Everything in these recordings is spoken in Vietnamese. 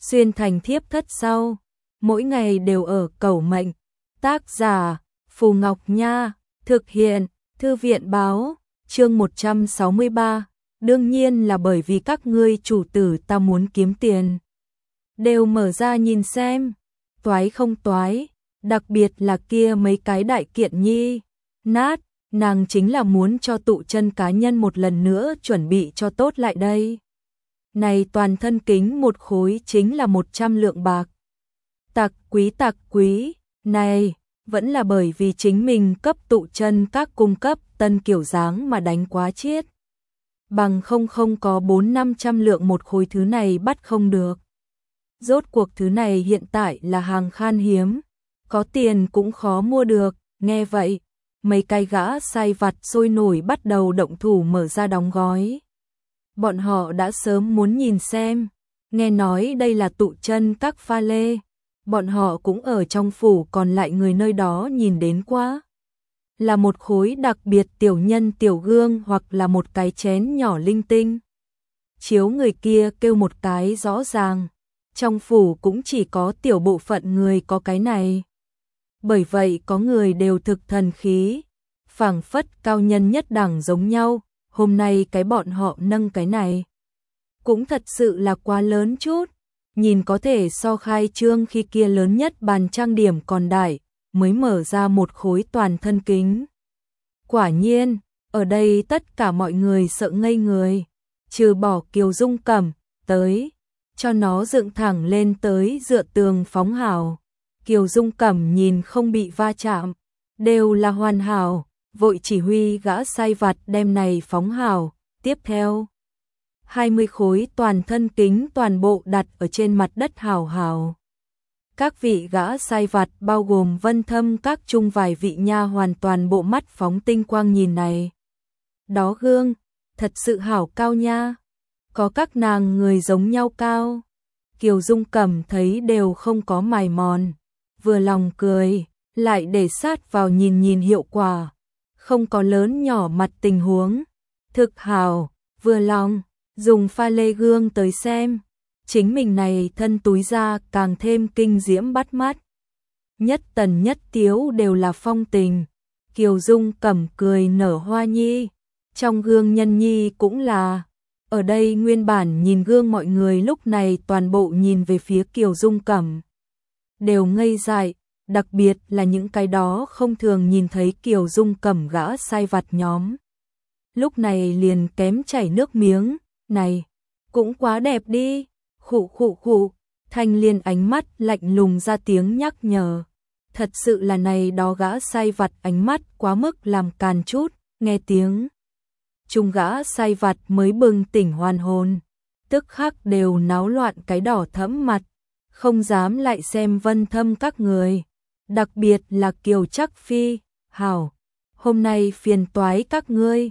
xuyên thành thiếp thất sau, mỗi ngày đều ở cầu mệnh. Tác giả Phù Ngọc Nha, thực hiện Thư viện Báo, chương 163, đương nhiên là bởi vì các ngươi chủ tử ta muốn kiếm tiền. Đều mở ra nhìn xem, toái không toái, đặc biệt là kia mấy cái đại kiện nhi, nát, nàng chính là muốn cho tụ chân cá nhân một lần nữa chuẩn bị cho tốt lại đây. Này toàn thân kính một khối chính là 100 lượng bạc. Tặc quý, này, vẫn là bởi vì chính mình cấp tụ chân các cung cấp tân kiểu dáng mà đánh quá chiết. Bằng không có 400-500 lượng một khối thứ này bắt không được. Rốt cuộc thứ này hiện tại là hàng khan hiếm, có tiền cũng khó mua được, nghe vậy, mấy cái gã sai vặt sôi nổi bắt đầu động thủ mở ra đóng gói. Bọn họ đã sớm muốn nhìn xem, nghe nói đây là tụ chân các pha lê, bọn họ cũng ở trong phủ còn lại người nơi đó nhìn đến quá. Là một khối đặc biệt tiểu nhân tiểu gương hoặc là một cái chén nhỏ linh tinh. Chiếu người kia kêu một cái rõ ràng, trong phủ cũng chỉ có tiểu bộ phận người có cái này. Bởi vậy có người đều thực thần khí, phảng phất cao nhân nhất đẳng giống nhau, hôm nay cái bọn họ nâng cái này. Cũng thật sự là quá lớn chút, nhìn có thể so khai trương khi kia lớn nhất bàn trang điểm còn đại, mới mở ra một khối toàn thân kính. Quả nhiên, ở đây tất cả mọi người sợ ngây người, trừ bỏ Kiều Dung Cẩm, tới, cho nó dựng thẳng lên tới dựa tường phóng hào. Kiều Dung Cẩm nhìn không bị va chạm, đều là hoàn hảo, vội chỉ huy gã sai vặt đem này phóng hào, tiếp theo. 20 khối toàn thân kính toàn bộ đặt ở trên mặt đất hào hào. Các vị gã sai vặt bao gồm Vân Thâm các chung vài vị nha hoàn toàn bộ mắt phóng tinh quang nhìn này. Đó gương, thật sự hảo cao nha, có các nàng người giống nhau cao. Kiều Dung Cẩm thấy đều không có mài mòn, vừa lòng cười, lại để sát vào nhìn hiệu quả, không có lớn nhỏ mặt tình huống. Thực hảo, vừa lòng, dùng pha lê gương tới xem, chính mình này thân túi ra càng thêm kinh diễm bắt mắt. Nhất tần nhất tiếu đều là phong tình, Kiều Dung Cẩm cười nở hoa nhi, trong gương nhân nhi cũng là. Ở đây nguyên bản nhìn gương mọi người lúc này toàn bộ nhìn về phía Kiều Dung Cẩm, đều ngây dại, đặc biệt là những cái đó không thường nhìn thấy Kiều Dung Cẩm gã sai vặt nhóm. Lúc này liền kém chảy nước miếng, này, cũng quá đẹp đi, khụ, Thanh Liên ánh mắt lạnh lùng ra tiếng nhắc nhở. Thật sự là này đó gã sai vặt ánh mắt quá mức làm càn chút, nghe tiếng. Trung gã sai vặt mới bừng tỉnh hoàn hồn, tức khắc đều náo loạn cái đỏ thẫm mặt, không dám lại xem Vân Thâm các người, đặc biệt là Kiều Trắc Phi, hảo, hôm nay phiền toái các ngươi.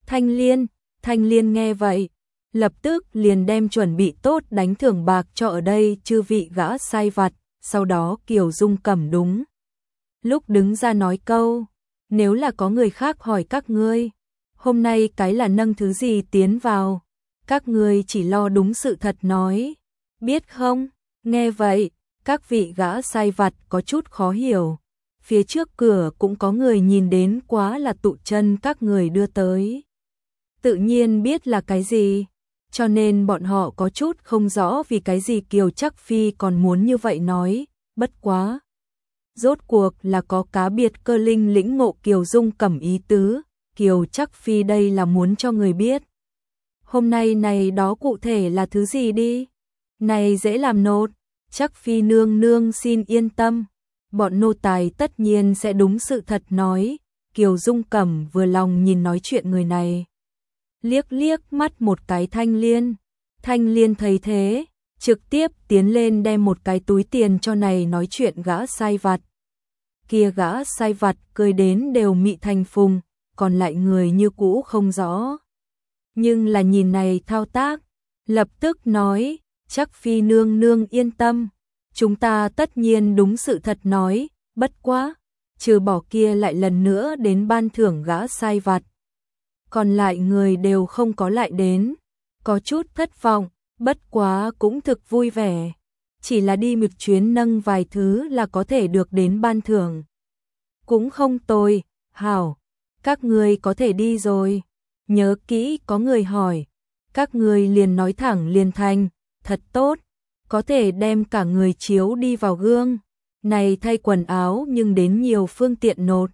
Thanh Liên nghe vậy, lập tức liền đem chuẩn bị tốt đánh thưởng bạc cho ở đây chư vị gã sai vặt, sau đó Kiều Dung Cẩm đúng lúc đứng ra nói câu, nếu là có người khác hỏi các ngươi, hôm nay cái là nâng thứ gì tiến vào, các ngươi chỉ lo đúng sự thật nói, biết không? Nghe vậy, các vị gã sai vặt có chút khó hiểu, phía trước cửa cũng có người nhìn đến quá là tụ chân các người đưa tới. Tự nhiên biết là cái gì, cho nên bọn họ có chút không rõ vì cái gì Kiều Trắc Phi còn muốn như vậy nói, bất quá. Rốt cuộc là có cá biệt cơ linh lĩnh ngộ Kiều Dung Cẩm ý tứ, Kiều Trắc Phi đây là muốn cho người biết. Hôm nay này đó cụ thể là thứ gì đi? Này dễ làm nốt, Trắc Phi nương nương xin yên tâm, bọn nô tài tất nhiên sẽ đúng sự thật nói. Kiều Dung Cẩm vừa lòng nhìn nói chuyện người này, liếc mắt một cái Thanh Liên thấy thế, trực tiếp tiến lên đem một cái túi tiền cho này nói chuyện gã sai vặt. Kia gã sai vặt cười đến đều mị thành phùng, còn lại người như cũ không rõ. Nhưng là nhìn này thao tác, lập tức nói, Trắc Phi nương nương yên tâm, chúng ta tất nhiên đúng sự thật nói, bất quá, trừ bỏ kia lại lần nữa đến ban thưởng gã sai vặt. Còn lại người đều không có lại đến, có chút thất vọng, bất quá cũng thực vui vẻ. chỉ là đi một chuyến nâng vài thứ là có thể được đến ban thưởng. Cũng không tồi, hảo, các ngươi có thể đi rồi. Nhớ kỹ có người hỏi, các ngươi liền nói thẳng liền thành, thật tốt, có thể đem cả người chiếu đi vào gương. Này thay quần áo nhưng đến nhiều phương tiện nột.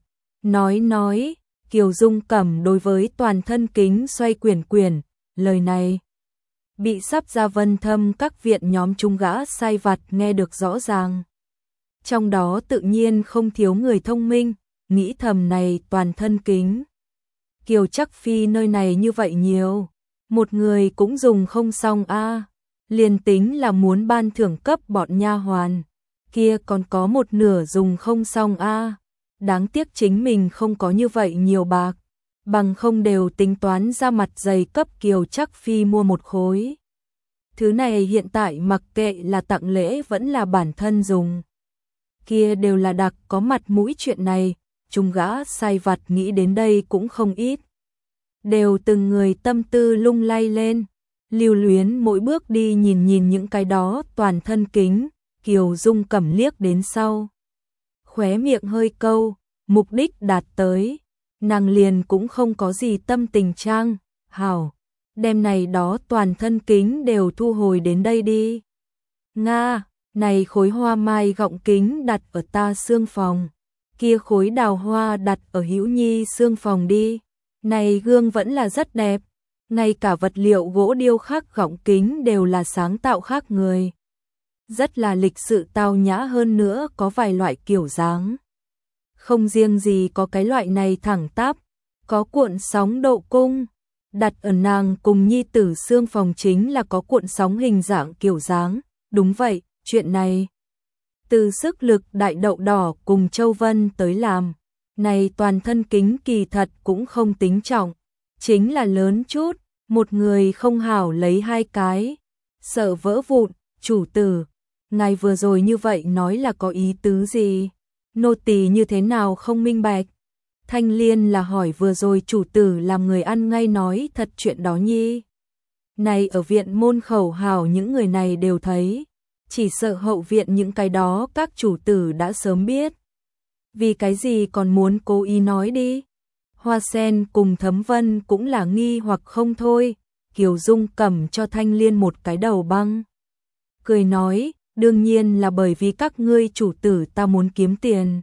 Nói, Kiều Dung Cẩm đối với toàn thân kính xoay quyển, lời này bị sắp ra Vân Thâm các viện nhóm trung gã sai vặt nghe được rõ ràng. Trong đó tự nhiên không thiếu người thông minh, nghĩ thầm này toàn thân kính. Kiều Chắc Phi nơi này như vậy nhiều, một người cũng dùng không xong a. Liền tính là muốn ban thưởng cấp bọn nha hoàn, kia còn có một nửa dùng không xong a. Đáng tiếc chính mình không có như vậy nhiều bạc, bằng không đều tính toán ra mặt dày cấp Kiều Chắc Phi mua một khối. Thứ này hiện tại mặc kệ là tặng lễ vẫn là bản thân dùng, kia đều là đặc có mặt mũi chuyện này, chúng gã sai vặt nghĩ đến đây cũng không ít. Đều từng người tâm tư lung lay lên, lưu luyến mỗi bước đi nhìn những cái đó toàn thân kính, Kiều Dung Cẩm liếc đến sau. Khóe miệng hơi câu, mục đích đạt tới, nàng liền cũng không có gì tâm tình trang, hảo, đêm này đó toàn thân kính đều thu hồi đến đây đi. Nga, này khối hoa mai gọng kính đặt ở ta xương phòng, kia khối đào hoa đặt ở Hữu Nhi xương phòng đi. Này gương vẫn là rất đẹp, ngay cả vật liệu gỗ điêu khắc gọng kính đều là sáng tạo khác người. Rất là lịch sự tao nhã, hơn nữa có vài loại kiểu dáng. Không riêng gì có cái loại này thẳng tắp, có cuộn sóng độ cung, đặt ở nàng cùng nhi tử xương phòng chính là có cuộn sóng hình dạng kiểu dáng. Đúng vậy, chuyện này từ sức lực đại đậu đỏ cùng Châu Vân tới làm. Này toàn thân kính kỳ thật cũng không tính trọng, chính là lớn chút, một người không hảo lấy hai cái, sợ vỡ vụn. Chủ tử, ngài vừa rồi như vậy nói là có ý tứ gì? Nô tỳ như thế nào không minh bạch? Thanh Liên là hỏi vừa rồi chủ tử làm người ăn ngay nói thật chuyện đó nhi. Này ở viện môn khẩu hảo những người này đều thấy, chỉ sợ hậu viện những cái đó các chủ tử đã sớm biết. Vì cái gì còn muốn cố ý nói đi? Hoa Sen cùng Thấm Vân cũng là nghi hoặc không thôi. Kiều Dung Cẩm cho Thanh Liên một cái đầu băng, cười nói, đương nhiên là bởi vì các ngươi chủ tử ta muốn kiếm tiền.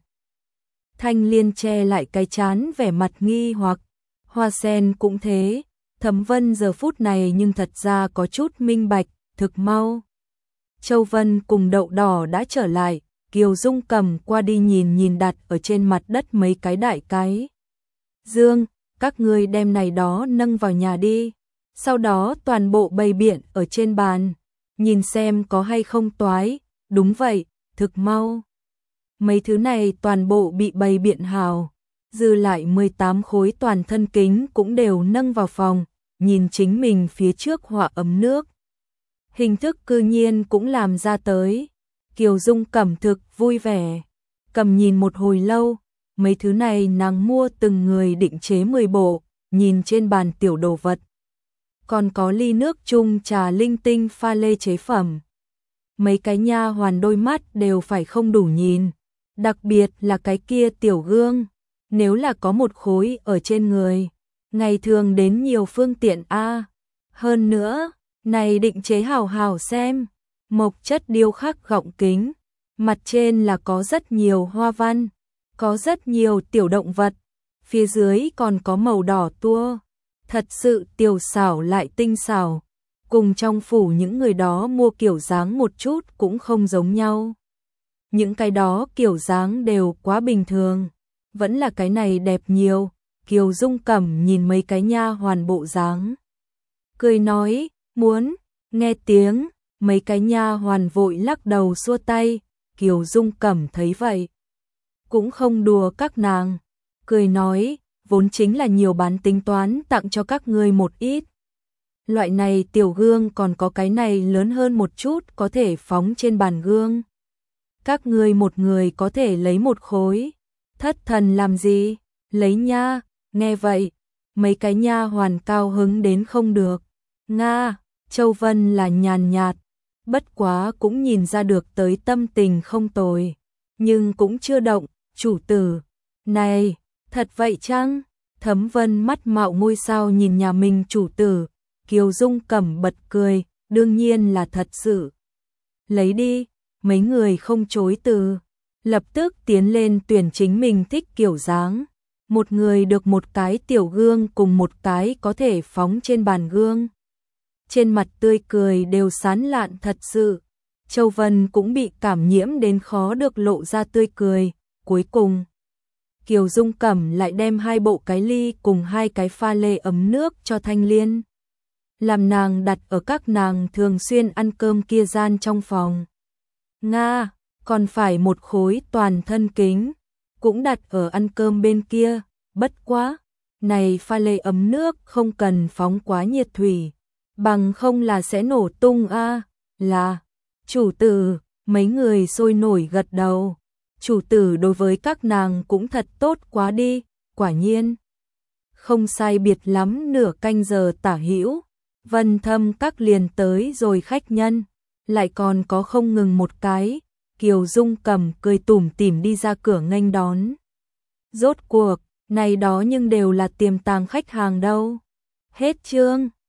Thanh Liên che lại cái trán vẻ mặt nghi hoặc, Hoa Sen cũng thế, Thấm Vân giờ phút này nhưng thật ra có chút minh bạch, thực mau. Châu Vân cùng Đậu Đỏ đã trở lại, Kiều Dung Cẩm qua đi nhìn đặt ở trên mặt đất mấy cái đại cái dương, các ngươi đem này đó nâng vào nhà đi, sau đó toàn bộ bày biện ở trên bàn, nhìn xem có hay không toái. Đúng vậy, thực mau. Mấy thứ này toàn bộ bị bày biện hào, dư lại 18 khối toàn thân kính cũng đều nâng vào phòng, nhìn chính mình phía trước họa ấm nước. Hình thức cư nhiên cũng làm ra tới. Kiều Dung Cẩm thực vui vẻ, cầm nhìn một hồi lâu, mấy thứ này nàng mua từng người định chế 10 bộ, nhìn trên bàn tiểu đồ vật. Còn có ly nước chung trà linh tinh pha lê chế phẩm. Mấy cái nha hoàn đôi mắt đều phải không đủ nhìn, đặc biệt là cái kia tiểu gương, nếu là có một khối ở trên người, ngày thường đến nhiều phương tiện a. Hơn nữa, này định chế hảo hảo xem, mộc chất điêu khắc gọng kính, mặt trên là có rất nhiều hoa văn, có rất nhiều tiểu động vật, phía dưới còn có màu đỏ tua, thật sự tiểu xảo lại tinh xảo, cùng trong phủ những người đó mua kiểu dáng một chút cũng không giống nhau. Những cái đó kiểu dáng đều quá bình thường, vẫn là cái này đẹp nhiều. Kiều Dung Cẩm nhìn mấy cái nha hoàn bộ dáng, cười nói, muốn. Nghe tiếng, mấy cái nha hoàn vội lắc đầu xua tay. Kiều Dung Cẩm thấy vậy, cũng không đùa các nàng, cười nói, vốn chính là nhiều bán tính toán tặng cho các ngươi một ít. Loại này tiểu gương còn có cái này lớn hơn một chút có thể phóng trên bàn gương. Các ngươi một người có thể lấy một khối. Thất thần làm gì? Lấy nha. Nghe vậy, mấy cái nha hoàn cao hứng đến không được. Nga, Châu Vân là nhàn nhạt, bất quá cũng nhìn ra được tới tâm tình không tồi, nhưng cũng chưa động. Chủ tử, này, thật vậy chăng? Thấm Vân mắt mạo ngôi sao nhìn nhà mình chủ tử, Kiều Dung Cẩm bật cười, đương nhiên là thật sự. Lấy đi, mấy người không chối từ, lập tức tiến lên tuyển chính mình thích kiểu dáng. Một người được một cái tiểu gương cùng một cái có thể phóng trên bàn gương. Trên mặt tươi cười đều sán lạn thật sự. Châu Vân cũng bị cảm nhiễm đến khó được lộ ra tươi cười. Cuối cùng, Kiều Dung Cẩm lại đem 2 bộ cái ly cùng 2 cái pha lê ấm nước cho Thanh Liên. Làm nàng đặt ở các nàng thường xuyên ăn cơm kia gian trong phòng. Nga, còn phải một khối toàn thân kính, cũng đặt ở ăn cơm bên kia, bất quá. Này pha lê ấm nước không cần phóng quá nhiệt thủy, bằng không là sẽ nổ tung a. Là, chủ tử, mấy người sôi nổi gật đầu. Chủ tử đối với các nàng cũng thật tốt quá đi, quả nhiên. Không sai biệt lắm nửa canh giờ tả hữu, Vân Thâm các liền tới rồi khách nhân, lại còn có không ngừng một cái. Kiều Dung Cẩm cười tủm tỉm đi ra cửa nghênh đón. Rốt cuộc, này đó nhưng đều là tiềm tàng khách hàng đâu. Hết chương.